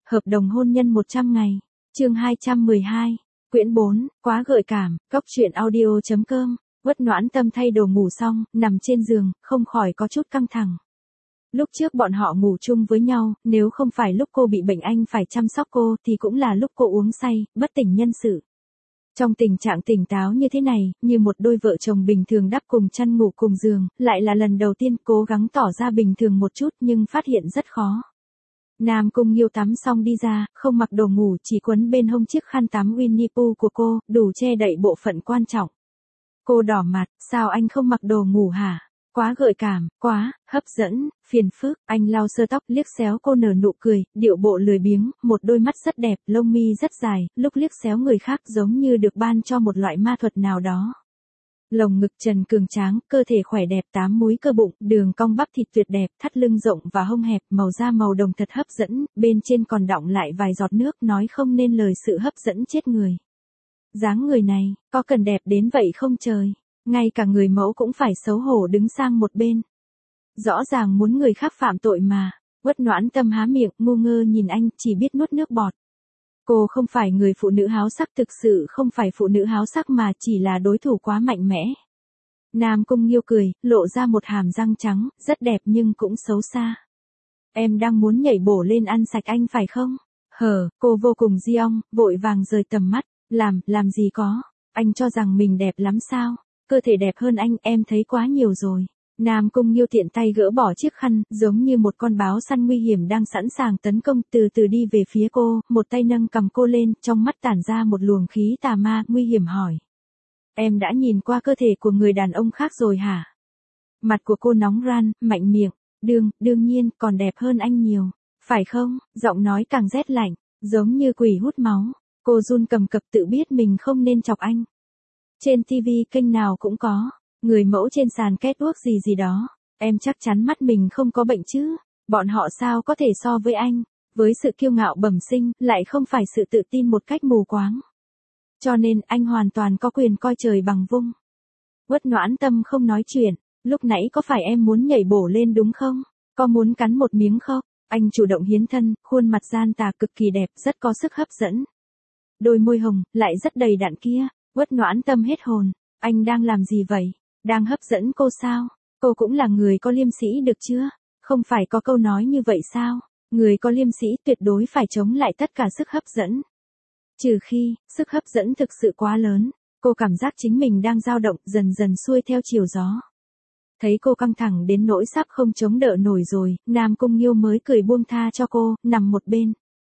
Hợp đồng hôn nhân 100 ngày. Chương 212. Quyển 4, quá gợi cảm. Góc truyện audio.com. Uất Noãn Tâm thay đồ ngủ xong, nằm trên giường, không khỏi có chút căng thẳng. Lúc trước bọn họ ngủ chung với nhau, nếu không phải lúc cô bị bệnh anh phải chăm sóc cô thì cũng là lúc cô uống say, bất tỉnh nhân sự. Trong tình trạng tỉnh táo như thế này, như một đôi vợ chồng bình thường đắp cùng chăn ngủ cùng giường, lại là lần đầu tiên cố gắng tỏ ra bình thường một chút nhưng phát hiện rất khó. Nam Cung Nghiêu tắm xong đi ra, không mặc đồ ngủ chỉ quấn bên hông chiếc khăn tắm Winnie Pooh của cô, đủ che đậy bộ phận quan trọng. Cô đỏ mặt, sao anh không mặc đồ ngủ hả? Quá gợi cảm, quá, hấp dẫn, phiền phức, anh lau sơ tóc liếc xéo cô nở nụ cười, điệu bộ lười biếng, một đôi mắt rất đẹp, lông mi rất dài, lúc liếc xéo người khác giống như được ban cho một loại ma thuật nào đó. Lồng ngực trần cường tráng, cơ thể khỏe đẹp, 8 múi cơ bụng, đường cong bắp thịt tuyệt đẹp, thắt lưng rộng và hông hẹp, màu da màu đồng thật hấp dẫn, bên trên còn đọng lại vài giọt nước nói không nên lời sự hấp dẫn chết người. Dáng người này, có cần đẹp đến vậy không trời? Ngay cả người mẫu cũng phải xấu hổ đứng sang một bên. Rõ ràng muốn người khác phạm tội mà. Uất Noãn Tâm há miệng, ngu ngơ nhìn anh, chỉ biết nuốt nước bọt. Cô không phải người phụ nữ háo sắc, thực sự không phải phụ nữ háo sắc mà chỉ là đối thủ quá mạnh mẽ. Nam Cung Nghiêu cười, lộ ra một hàm răng trắng, rất đẹp nhưng cũng xấu xa. Em đang muốn nhảy bổ lên ăn sạch anh phải không? Cô vô cùng diong, vội vàng rời tầm mắt. Làm gì có, anh cho rằng mình đẹp lắm sao? Cơ thể đẹp hơn anh, em thấy quá nhiều rồi. Nam Cung Nghiêu tiện tay gỡ bỏ chiếc khăn, giống như một con báo săn nguy hiểm đang sẵn sàng tấn công, từ từ đi về phía cô, một tay nâng cầm cô lên, trong mắt tản ra một luồng khí tà ma, nguy hiểm hỏi. Em đã nhìn qua cơ thể của người đàn ông khác rồi hả? Mặt của cô nóng ran, mạnh miệng, đương nhiên, còn đẹp hơn anh nhiều. Phải không? Giọng nói càng rét lạnh, giống như quỷ hút máu. Cô run cầm cập tự biết mình không nên chọc anh. Trên TV kênh nào cũng có, người mẫu trên sàn catwalk gì đó, em chắc chắn mắt mình không có bệnh chứ, bọn họ sao có thể so với anh, với sự kiêu ngạo bẩm sinh, lại không phải sự tự tin một cách mù quáng. Cho nên anh hoàn toàn có quyền coi trời bằng vung. Uất Noãn Tâm không nói chuyện, lúc nãy có phải em muốn nhảy bổ lên đúng không? Có muốn cắn một miếng không? Anh chủ động hiến thân, khuôn mặt gian tà cực kỳ đẹp, rất có sức hấp dẫn. Đôi môi hồng, lại rất đầy đặn kia. Uất Noãn Tâm hết hồn, anh đang làm gì vậy? Đang hấp dẫn cô sao? Cô cũng là người có liêm sĩ được chưa? Không phải có câu nói như vậy sao? Người có liêm sĩ tuyệt đối phải chống lại tất cả sức hấp dẫn. Trừ khi, sức hấp dẫn thực sự quá lớn, cô cảm giác chính mình đang dao động, dần dần xuôi theo chiều gió. Thấy cô căng thẳng đến nỗi sắp không chống đỡ nổi rồi, Nam Cung Nghiêu mới cười buông tha cho cô, nằm một bên.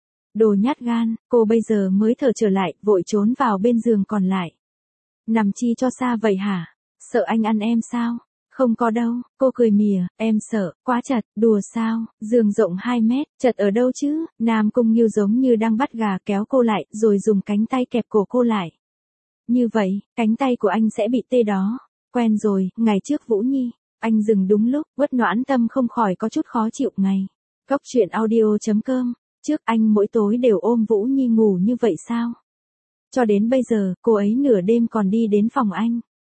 Đồ nhát gan, cô bây giờ mới thở trở lại, vội trốn vào bên giường còn lại. Nằm chi cho xa vậy hả? Sợ anh ăn em sao? Không có đâu, cô cười mỉa, em sợ, quá chật, đùa sao, giường rộng 2 mét, chật ở đâu chứ? Nam Cung Nghiêu giống như đang bắt gà kéo cô lại, rồi dùng cánh tay kẹp cổ cô lại. Như vậy, cánh tay của anh sẽ bị tê đó. Quen rồi, ngày trước Vũ Nhi, anh dừng đúng lúc, Uất Noãn Tâm không khỏi có chút khó chịu ngày. Góc truyện audio.com. Trước anh mỗi tối đều ôm Vũ Nhi ngủ như vậy sao? Cho đến bây giờ, cô ấy nửa đêm còn đi đến phòng anh.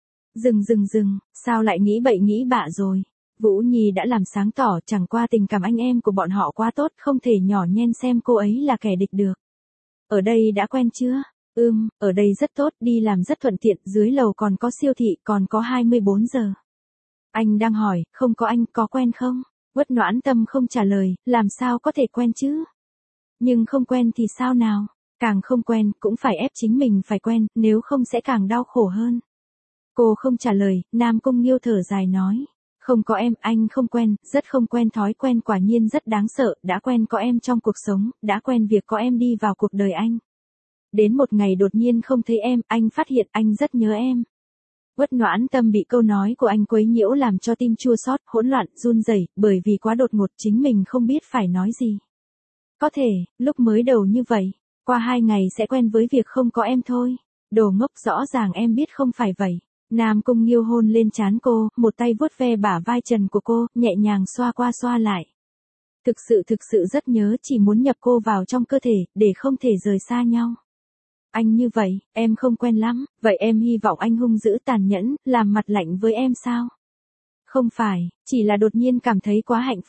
Dừng, sao lại nghĩ bậy nghĩ bạ rồi? Vũ Nhi đã làm sáng tỏ, chẳng qua tình cảm anh em của bọn họ quá tốt, không thể nhỏ nhen xem cô ấy là kẻ địch được. Ở đây đã quen chưa? Ở đây rất tốt, đi làm rất thuận tiện, dưới lầu còn có siêu thị, còn có 24 giờ. Anh đang hỏi, không có anh, có quen không? Uất Noãn Tâm không trả lời, làm sao có thể quen chứ? Nhưng không quen thì sao nào? Càng không quen, cũng phải ép chính mình phải quen, nếu không sẽ càng đau khổ hơn. Cô không trả lời, Nam Cung Nghiêu thở dài nói. Không có em, anh không quen, rất không quen, thói quen quả nhiên rất đáng sợ, đã quen có em trong cuộc sống, đã quen việc có em đi vào cuộc đời anh. Đến một ngày đột nhiên không thấy em, anh phát hiện anh rất nhớ em. Uất Noãn Tâm bị câu nói của anh quấy nhiễu làm cho tim chua xót, hỗn loạn, run rẩy, bởi vì quá đột ngột chính mình không biết phải nói gì. Có thể, lúc mới đầu như vậy, qua 2 ngày sẽ quen với việc không có em thôi. Đồ ngốc, rõ ràng em biết không phải vậy. Nam Cung Nghiêu hôn lên trán cô, một tay vuốt ve bả vai trần của cô, nhẹ nhàng xoa qua xoa lại. Thực sự rất nhớ, chỉ muốn nhập cô vào trong cơ thể, để không thể rời xa nhau. Anh như vậy, em không quen lắm, vậy em hy vọng anh hung dữ tàn nhẫn, làm mặt lạnh với em sao? Không phải, chỉ là đột nhiên cảm thấy quá hạnh phúc.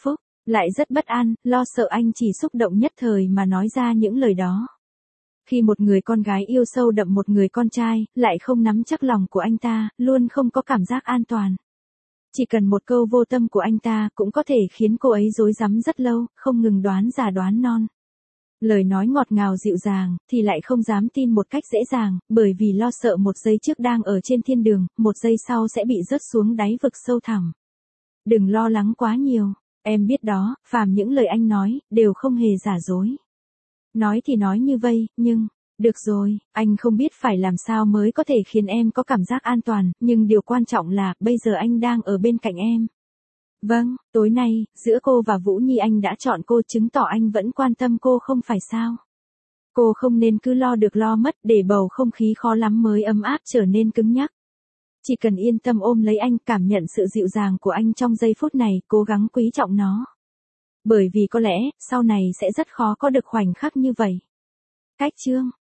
Lại rất bất an, lo sợ anh chỉ xúc động nhất thời mà nói ra những lời đó. Khi một người con gái yêu sâu đậm một người con trai, lại không nắm chắc lòng của anh ta, luôn không có cảm giác an toàn. Chỉ cần một câu vô tâm của anh ta cũng có thể khiến cô ấy rối rắm rất lâu, không ngừng đoán già đoán non. Lời nói ngọt ngào dịu dàng, thì lại không dám tin một cách dễ dàng, bởi vì lo sợ một giây trước đang ở trên thiên đường, một giây sau sẽ bị rớt xuống đáy vực sâu thẳm. Đừng lo lắng quá nhiều, em biết đó, phàm những lời anh nói, đều không hề giả dối. Nói thì nói như vây, nhưng, được rồi, anh không biết phải làm sao mới có thể khiến em có cảm giác an toàn, nhưng điều quan trọng là, bây giờ anh đang ở bên cạnh em. Vâng, tối nay, giữa cô và Vũ Nhi anh đã chọn cô, chứng tỏ anh vẫn quan tâm cô không phải sao? Cô không nên cứ lo được lo mất, để bầu không khí khó lắm mới ấm áp trở nên cứng nhắc. Chỉ cần yên tâm ôm lấy anh, cảm nhận sự dịu dàng của anh trong giây phút này, cố gắng quý trọng nó. Bởi vì có lẽ, sau này sẽ rất khó có được khoảnh khắc như vậy. Cách chương